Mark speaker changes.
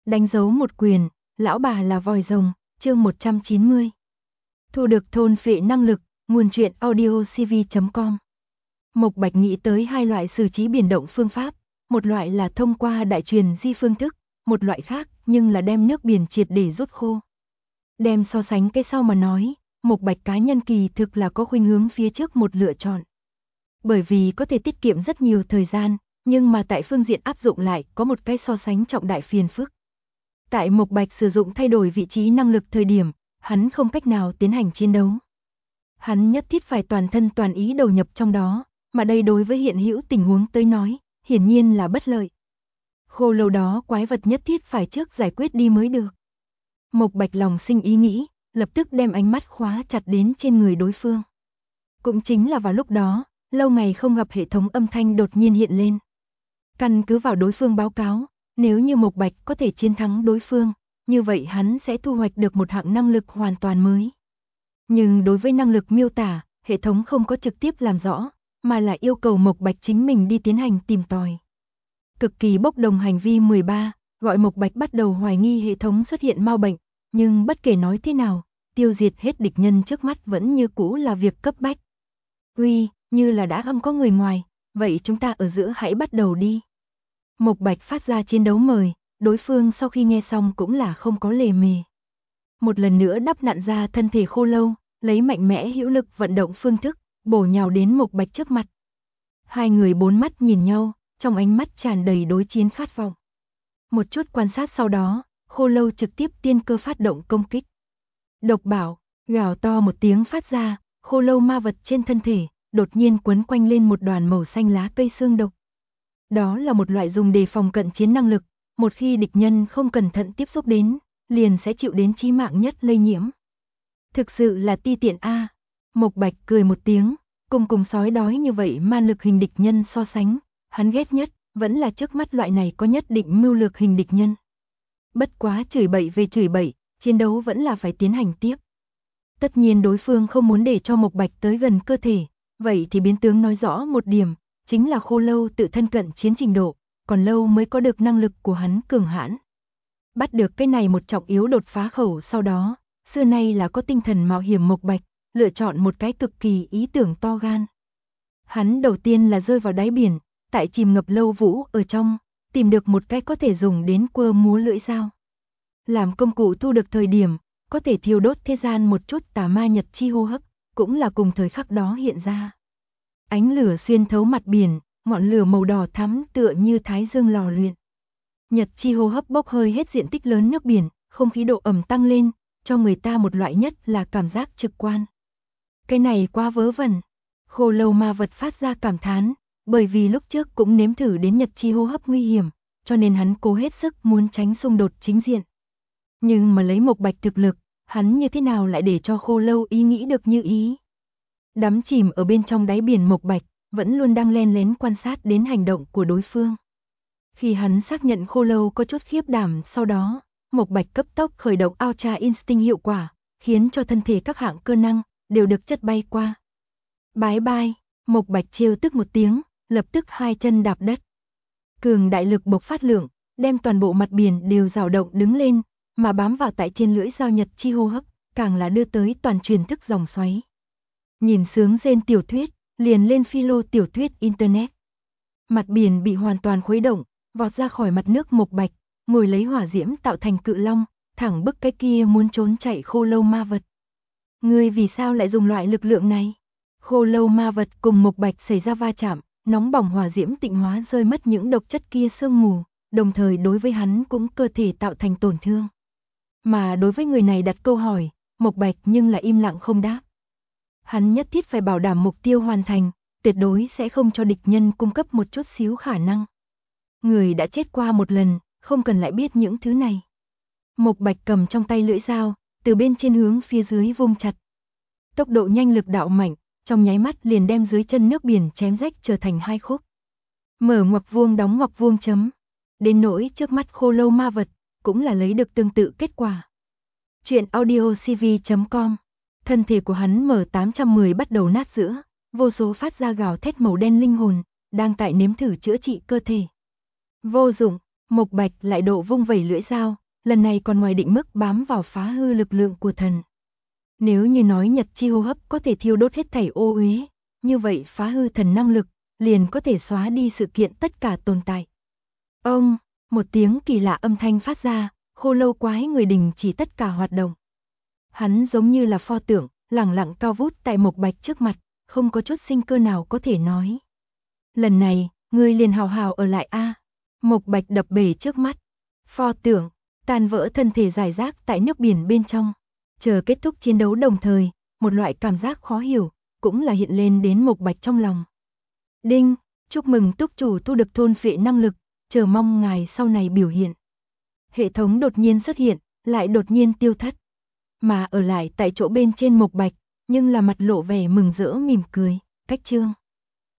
Speaker 1: Đánh dấu một quyền, lão bà là vòi rồng, chương 190. Thu được thôn phệ năng lực, nguồn truyện audiocv.com. Mộc Bạch nghĩ tới hai loại xử trí biển động phương pháp, một loại là thông qua đại truyền di phương thức, một loại khác nhưng là đem nước biển triệt để rút khô. Đem so sánh cái sau mà nói, Mộc Bạch cá nhân kỳ thực là có khuynh hướng phía trước một lựa chọn. Bởi vì có thể tiết kiệm rất nhiều thời gian, nhưng mà tại phương diện áp dụng lại có một cái so sánh trọng đại phiền phức. Tại Mộc Bạch sử dụng thay đổi vị trí năng lực thời điểm, hắn không cách nào tiến hành chiến đấu. Hắn nhất thiết phải toàn thân toàn ý đầu nhập trong đó, mà đây đối với hiện hữu tình huống tới nói, hiển nhiên là bất lợi. Khô lâu đó quái vật nhất thiết phải trước giải quyết đi mới được. Mộc Bạch lòng sinh ý nghĩ, lập tức đem ánh mắt khóa chặt đến trên người đối phương. Cũng chính là vào lúc đó, lâu ngày không gặp hệ thống âm thanh đột nhiên hiện lên. Căn cứ vào đối phương báo cáo, nếu như Mộc Bạch có thể chiến thắng đối phương, như vậy hắn sẽ thu hoạch được một hạng năng lực hoàn toàn mới. Nhưng đối với năng lực miêu tả, hệ thống không có trực tiếp làm rõ, mà là yêu cầu Mộc Bạch chính mình đi tiến hành tìm tòi. Cực kỳ bốc đồng hành vi 13, gọi Mộc Bạch bắt đầu hoài nghi hệ thống xuất hiện mau bệnh, nhưng bất kể nói thế nào, tiêu diệt hết địch nhân trước mắt vẫn như cũ là việc cấp bách. Uy, như là đã không có người ngoài, vậy chúng ta ở giữa hãy bắt đầu đi. Mộc Bạch phát ra chiến đấu mời, đối phương sau khi nghe xong cũng là không có lề mề. Một lần nữa đắp nặn ra thân thể khô lâu, lấy mạnh mẽ hữu lực vận động phương thức, bổ nhào đến Mộc Bạch trước mặt. Hai người bốn mắt nhìn nhau, trong ánh mắt tràn đầy đối chiến khát vọng. Một chút quan sát sau đó, khô lâu trực tiếp tiên cơ phát động công kích. Độc bảo, gào to một tiếng phát ra, khô lâu ma vật trên thân thể, đột nhiên quấn quanh lên một đoàn màu xanh lá cây xương độc. Đó là một loại dùng để phòng cận chiến năng lực, một khi địch nhân không cẩn thận tiếp xúc đến, liền sẽ chịu đến chí mạng nhất lây nhiễm. Thực sự là ti tiện a. Mộc Bạch cười một tiếng, cùng sói đói như vậy man lực hình địch nhân so sánh, hắn ghét nhất vẫn là trước mắt loại này có nhất định mưu lược hình địch nhân. Bất quá chửi bậy về chửi bậy, chiến đấu vẫn là phải tiến hành tiếp. Tất nhiên đối phương không muốn để cho Mộc Bạch tới gần cơ thể, vậy thì biến tướng nói rõ một điểm, chính là khô lâu tự thân cận chiến trình độ, còn lâu mới có được năng lực của hắn cường hãn. Bắt được cái này một trọng yếu đột phá khẩu sau đó, xưa nay là có tinh thần mạo hiểm Mộc Bạch, lựa chọn một cái cực kỳ ý tưởng to gan. Hắn đầu tiên là rơi vào đáy biển, tại chìm ngập lâu vũ ở trong, tìm được một cái có thể dùng đến quơ múa lưỡi dao. Làm công cụ thu được thời điểm, có thể thiêu đốt thế gian một chút tà ma nhật chi hô hấp, cũng là cùng thời khắc đó hiện ra. Ánh lửa xuyên thấu mặt biển, ngọn lửa màu đỏ thắm tựa như thái dương lò luyện. Nhật chi hô hấp bốc hơi hết diện tích lớn nước biển, không khí độ ẩm tăng lên, cho người ta một loại nhất là cảm giác trực quan. Cái này quá vớ vẩn. Khô lâu ma vật phát ra cảm thán, bởi vì lúc trước cũng nếm thử đến nhật chi hô hấp nguy hiểm, cho nên hắn cố hết sức muốn tránh xung đột chính diện. Nhưng mà lấy Mộc Bạch thực lực, hắn như thế nào lại để cho khô lâu ý nghĩ được như ý. Đắm chìm ở bên trong đáy biển Mộc Bạch, vẫn luôn đang len lén quan sát đến hành động của đối phương. Khi hắn xác nhận khô lâu có chút khiếp đảm sau đó, Mộc Bạch cấp tốc khởi động Ultra Instinct hiệu quả, khiến cho thân thể các hạng cơ năng đều được chất bay qua. Bái bai, Mộc Bạch trêu tức một tiếng, lập tức hai chân đạp đất. Cường đại lực bộc phát lượng, đem toàn bộ mặt biển đều dao động đứng lên, mà bám vào tại trên lưỡi dao nhật chi hô hấp, càng là đưa tới toàn truyền thức dòng xoáy. Nhìn sướng rên tiểu thuyết, liền lên philo tiểu thuyết internet. Mặt biển bị hoàn toàn khuấy động, vọt ra khỏi mặt nước Mộc Bạch, ngồi lấy hỏa diễm tạo thành cự long, thẳng bức cái kia muốn trốn chạy khô lâu ma vật. Ngươi vì sao lại dùng loại lực lượng này? Khô lâu ma vật cùng Mộc Bạch xảy ra va chạm, nóng bỏng hỏa diễm tịnh hóa rơi mất những độc chất kia sương mù, đồng thời đối với hắn cũng cơ thể tạo thành tổn thương. Mà đối với người này đặt câu hỏi, Mộc Bạch nhưng là im lặng không đáp. Hắn nhất thiết phải bảo đảm mục tiêu hoàn thành, tuyệt đối sẽ không cho địch nhân cung cấp một chút xíu khả năng. Người đã chết qua một lần, không cần lại biết những thứ này. Mộc Bạch cầm trong tay lưỡi dao, từ bên trên hướng phía dưới vung chặt. Tốc độ nhanh lực đạo mạnh, trong nháy mắt liền đem dưới chân nước biển chém rách trở thành hai khúc. Mở ngoặc vuông đóng ngoặc vuông chấm. Đến nỗi trước mắt khô lâu ma vật, cũng là lấy được tương tự kết quả. Chuyện audiocv.com. Thân thể của hắn M810 bắt đầu nát giữa, vô số phát ra gào thét màu đen linh hồn, đang tại nếm thử chữa trị cơ thể. Vô dụng, Mộc Bạch lại độ vung vẩy lưỡi dao, lần này còn ngoài định mức bám vào phá hư lực lượng của thần. Nếu như nói Nhật chi hô hấp có thể thiêu đốt hết thảy ô uế, như vậy phá hư thần năng lực liền có thể xóa đi sự kiện tất cả tồn tại. Ông, một tiếng kỳ lạ âm thanh phát ra, khô lâu quái người đình chỉ tất cả hoạt động. Hắn giống như là pho tượng, lẳng lặng cao vút tại Mộc Bạch trước mặt, không có chút sinh cơ nào có thể nói. Lần này, ngươi liền hào hào ở lại a. Mộc Bạch đập bể trước mắt. Pho tượng, tan vỡ thân thể rải rác tại nước biển bên trong. Chờ kết thúc chiến đấu đồng thời, một loại cảm giác khó hiểu, cũng là hiện lên đến Mộc Bạch trong lòng. Đinh, chúc mừng túc chủ thu được thôn phệ năng lực, chờ mong ngài sau này biểu hiện. Hệ thống đột nhiên xuất hiện, lại đột nhiên tiêu thất. Mà ở lại tại chỗ bên trên Mộc Bạch, nhưng là mặt lộ vẻ mừng rỡ mỉm cười, cách chương.